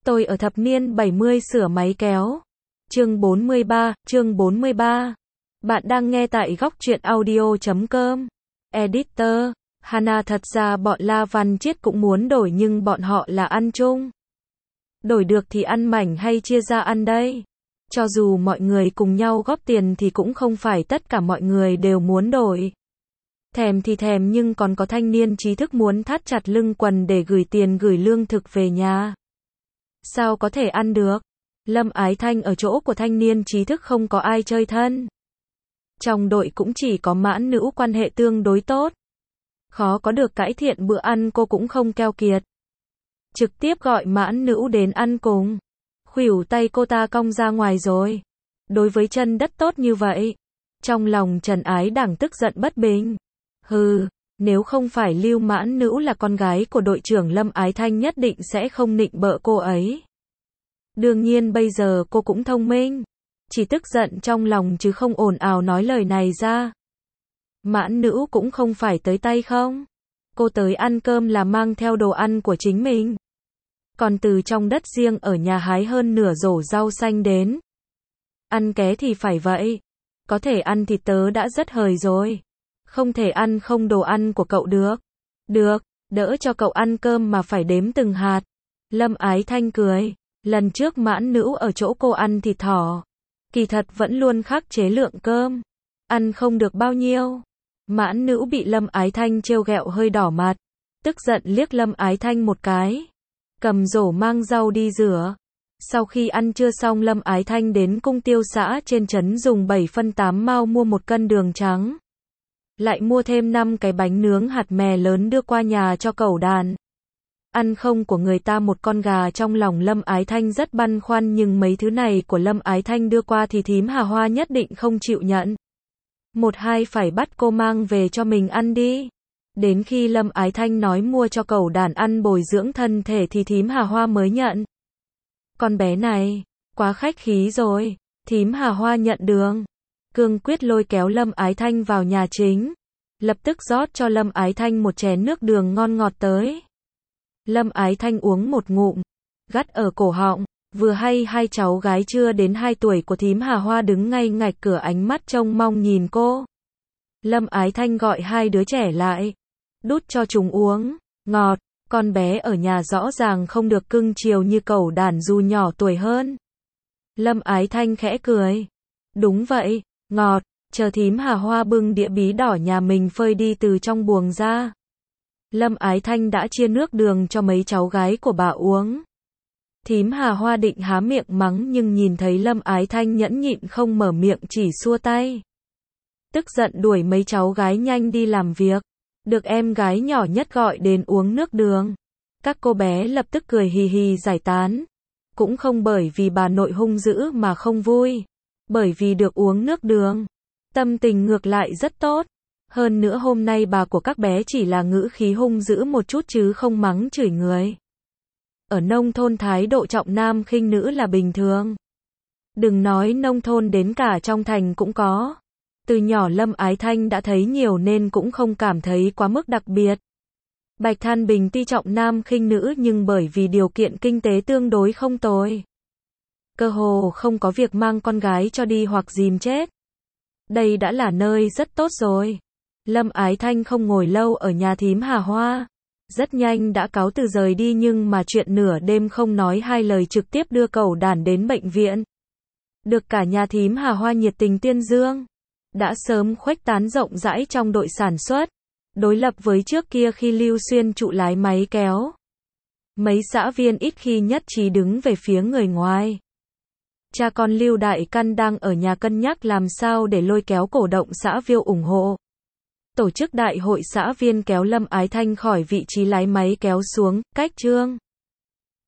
Tôi ở thập niên 70 sửa máy kéo. Chương 43. Bạn đang nghe tại góc truyện audio.com. Editor, Hana. Thật ra bọn La Văn Chiết cũng muốn đổi nhưng bọn họ là ăn chung. Đổi được thì ăn mảnh hay chia ra ăn đây? Cho dù mọi người cùng nhau góp tiền thì cũng không phải tất cả mọi người đều muốn đổi. Thèm thì thèm nhưng còn có thanh niên trí thức muốn thắt chặt lưng quần để gửi tiền gửi lương thực về nhà. Sao có thể ăn được? Lâm Ái Thanh ở chỗ của thanh niên trí thức không có ai chơi thân. Trong đội cũng chỉ có Mãn Nữ quan hệ tương đối tốt. Khó có được cải thiện bữa ăn cô cũng không keo kiệt. Trực tiếp gọi Mãn Nữ đến ăn cùng. Khuỷu tay cô ta cong ra ngoài rồi. Đối với chân đất tốt như vậy. Trong lòng Trần Ái Đảng tức giận bất bình. Hừ, nếu không phải Lưu Mãn Nữ là con gái của đội trưởng Lâm Ái Thanh nhất định sẽ không nịnh bợ cô ấy. Đương nhiên bây giờ cô cũng thông minh. Chỉ tức giận trong lòng chứ không ồn ào nói lời này ra. Mãn Nữ cũng không phải tới tay không. Cô tới ăn cơm là mang theo đồ ăn của chính mình. Còn từ trong đất riêng ở nhà hái hơn nửa rổ rau xanh đến. Ăn ké thì phải vậy. Có thể ăn thì tớ đã rất hời rồi. Không thể ăn không đồ ăn của cậu được. Được, đỡ cho cậu ăn cơm mà phải đếm từng hạt. Lâm Ái Thanh cười. Lần trước Mãn Nữ ở chỗ cô ăn thịt thỏ. Kỳ thật vẫn luôn khắc chế lượng cơm. Ăn không được bao nhiêu. Mãn Nữ bị Lâm Ái Thanh trêu ghẹo hơi đỏ mặt. Tức giận liếc Lâm Ái Thanh một cái. Cầm rổ mang rau đi rửa. Sau khi ăn trưa xong Lâm Ái Thanh đến cung tiêu xã trên trấn dùng 7/8 mao mua 1 cân đường trắng. Lại mua thêm 5 cái bánh nướng hạt mè lớn đưa qua nhà cho cẩu đàn. Ăn không của người ta một con gà. Trong lòng Lâm Ái Thanh rất băn khoăn nhưng mấy thứ này của Lâm Ái Thanh đưa qua thì thím Hà Hoa nhất định không chịu nhận. Một hai phải bắt cô mang về cho mình ăn đi. Đến khi Lâm Ái Thanh nói mua cho cẩu đàn ăn bồi dưỡng thân thể thì thím Hà Hoa mới nhận. Con bé này, quá khách khí rồi. Thím Hà Hoa nhận đường. Cương quyết lôi kéo Lâm Ái Thanh vào nhà chính. Lập tức rót cho Lâm Ái Thanh một chén nước đường ngon ngọt tới. Lâm Ái Thanh uống một ngụm, gắt ở cổ họng. Vừa hay hai cháu gái chưa đến 2 tuổi của thím Hà Hoa đứng ngay ngạch cửa ánh mắt trông mong nhìn cô. Lâm Ái Thanh gọi 2 đứa trẻ lại. Đút cho chúng uống, ngọt. Con bé ở nhà rõ ràng không được cưng chiều như cẩu đàn dù nhỏ tuổi hơn. Lâm Ái Thanh khẽ cười. Đúng vậy, ngọt. Chờ thím Hà Hoa bưng đĩa bí đỏ nhà mình phơi đi từ trong buồng ra. Lâm Ái Thanh đã chia nước đường cho mấy cháu gái của bà uống. Thím Hà Hoa định há miệng mắng nhưng nhìn thấy Lâm Ái Thanh nhẫn nhịn không mở miệng chỉ xua tay. Tức giận đuổi mấy cháu gái nhanh đi làm việc. Được em gái nhỏ nhất gọi đến uống nước đường. Các cô bé lập tức cười hì hì giải tán. Cũng không bởi vì bà nội hung dữ mà không vui. Bởi vì được uống nước đường. Tâm tình ngược lại rất tốt. Hơn nữa hôm nay bà của các bé chỉ là ngữ khí hung dữ một chút chứ không mắng chửi người. Ở nông thôn thái độ trọng nam khinh nữ là bình thường. Đừng nói nông thôn đến cả trong thành cũng có. Từ nhỏ Lâm Ái Thanh đã thấy nhiều nên cũng không cảm thấy quá mức đặc biệt. Bạch Than Bình tuy trọng nam khinh nữ nhưng bởi vì điều kiện kinh tế tương đối không tồi. Cơ hồ không có việc mang con gái cho đi hoặc dìm chết. Đây đã là nơi rất tốt rồi. Lâm Ái Thanh không ngồi lâu ở nhà thím Hà Hoa. Rất nhanh đã cáo từ rời đi nhưng mà chuyện nửa đêm không nói hai lời trực tiếp đưa cẩu đàn đến bệnh viện. Được cả nhà thím Hà Hoa nhiệt tình tuyên dương. Đã sớm khuếch tán rộng rãi trong đội sản xuất. Đối lập với trước kia khi Lưu Xuyên trụ lái máy kéo. Mấy xã viên ít khi nhất trí đứng về phía người ngoài. Cha con Lưu Đại Căn đang ở nhà cân nhắc làm sao để lôi kéo cổ động xã viên ủng hộ. Tổ chức đại hội xã viên kéo Lâm Ái Thanh khỏi vị trí lái máy kéo xuống, cách trương.